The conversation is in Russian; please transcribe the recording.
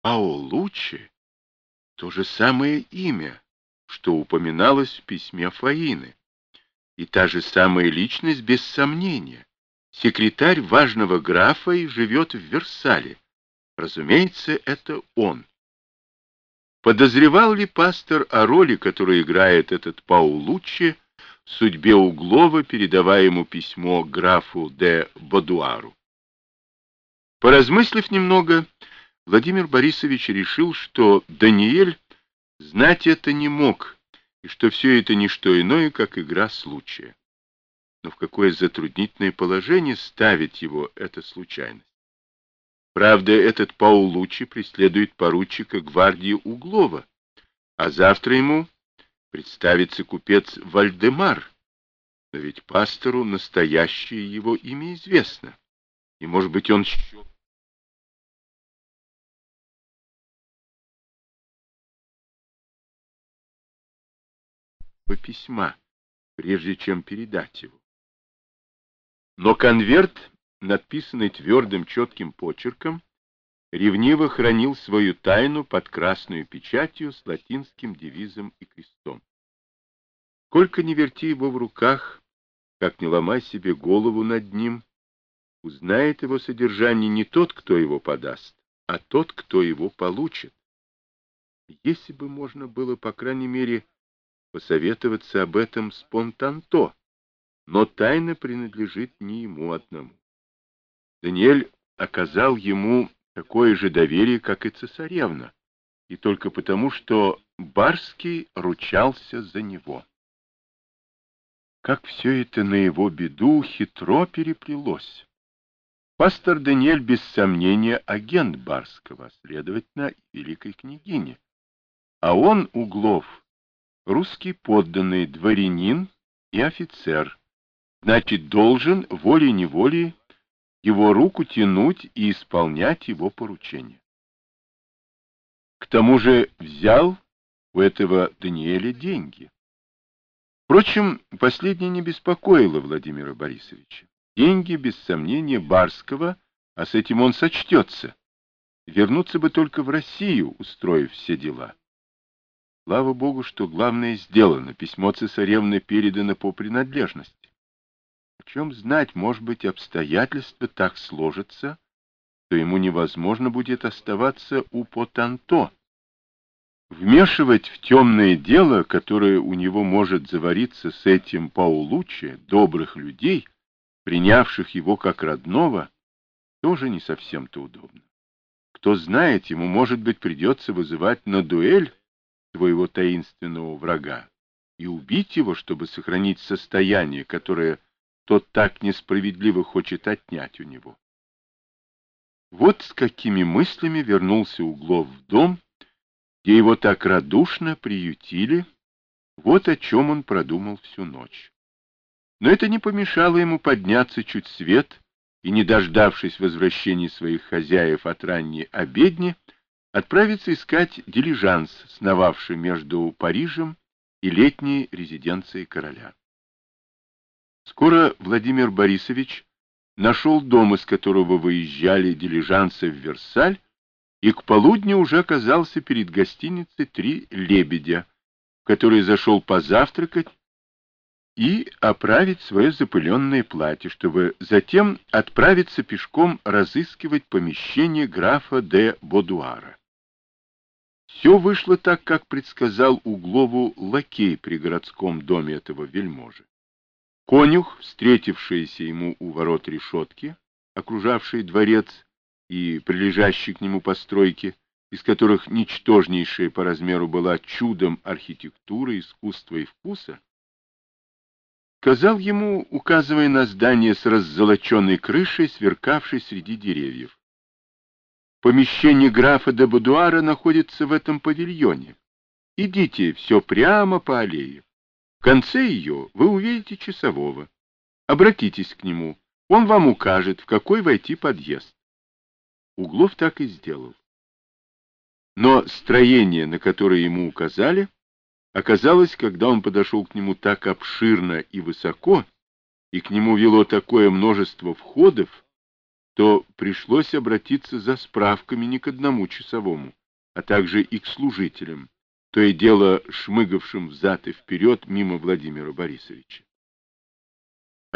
Паолуччи — то же самое имя, что упоминалось в письме Фаины, и та же самая личность без сомнения. Секретарь важного графа и живет в Версале. Разумеется, это он. Подозревал ли пастор о роли, которую играет этот Паолуччи в судьбе Углова, передавая ему письмо графу де Бодуару? Поразмыслив немного, Владимир Борисович решил, что Даниэль знать это не мог, и что все это не что иное, как игра случая. Но в какое затруднительное положение ставит его эта случайность? Правда, этот Паолуччи преследует поручика гвардии Углова, а завтра ему представится купец Вальдемар. Но ведь пастору настоящее его имя известно, и, может быть, он счел бы письма, прежде чем передать его. Но конверт, надписанный твердым четким почерком, ревниво хранил свою тайну под красную печатью с латинским девизом и крестом. Сколько ни верти его в руках, как не ломай себе голову над ним, узнает его содержание не тот, кто его подаст, а тот, кто его получит. Если бы можно было, по крайней мере, посоветоваться об этом с Понтанто, но тайна принадлежит не ему одному. Даниэль оказал ему такое же доверие, как и цесаревна, и только потому, что Барский ручался за него. Как все это на его беду хитро переплелось. Пастор Даниэль, без сомнения, агент Барского, следовательно, и великой княгини. А он, Углов, русский подданный, дворянин и офицер, значит, должен волей-неволей его руку тянуть и исполнять его поручения. К тому же взял у этого Даниэля деньги. Впрочем, последнее не беспокоило Владимира Борисовича. Деньги, без сомнения, Барского, а с этим он сочтется. Вернуться бы только в Россию, устроив все дела. Слава Богу, что главное сделано. Письмо цесаревны передано по принадлежности. О чем знать, может быть, обстоятельства так сложатся, что ему невозможно будет оставаться у Потанто. Вмешивать в темное дело, которое у него может завариться с этим Паолуччи, добрых людей, принявших его как родного, тоже не совсем-то удобно. Кто знает, ему, может быть, придется вызывать на дуэль своего таинственного врага и убить его, чтобы сохранить состояние, которое тот так несправедливо хочет отнять у него. Вот с какими мыслями вернулся Углов в дом, где его так радушно приютили, вот о чем он продумал всю ночь. Но это не помешало ему подняться чуть свет и, не дождавшись возвращения своих хозяев от ранней обедни, отправиться искать дилижанс, сновавший между Парижем и летней резиденцией короля. Скоро Владимир Борисович нашел дом, из которого выезжали дилижансы в Версаль, и к полудню уже оказался перед гостиницей «Три лебедя», в которой зашел позавтракать и оправить свое запыленное платье, чтобы затем отправиться пешком разыскивать помещение графа де Бодуара. Все вышло так, как предсказал Углову лакей при городском доме этого вельможи. Конюх, встретившийся ему у ворот решетки, окружавший дворец и прилежащие к нему постройки, из которых ничтожнейшая по размеру была чудом архитектуры, искусства и вкуса, сказал ему, указывая на здание с раззолоченной крышей, сверкавшей среди деревьев: «Помещение графа де Бодуара находится в этом павильоне. Идите все прямо по аллее. В конце ее вы увидите часового. Обратитесь к нему, он вам укажет, в какой войти подъезд». Углов так и сделал. Но строение, на которое ему указали, оказалось, когда он подошел к нему, так обширно и высоко, и к нему вело такое множество входов, то пришлось обратиться за справками не к одному часовому, а также и к служителям, то и дело шмыгавшим взад и вперед мимо Владимира Борисовича.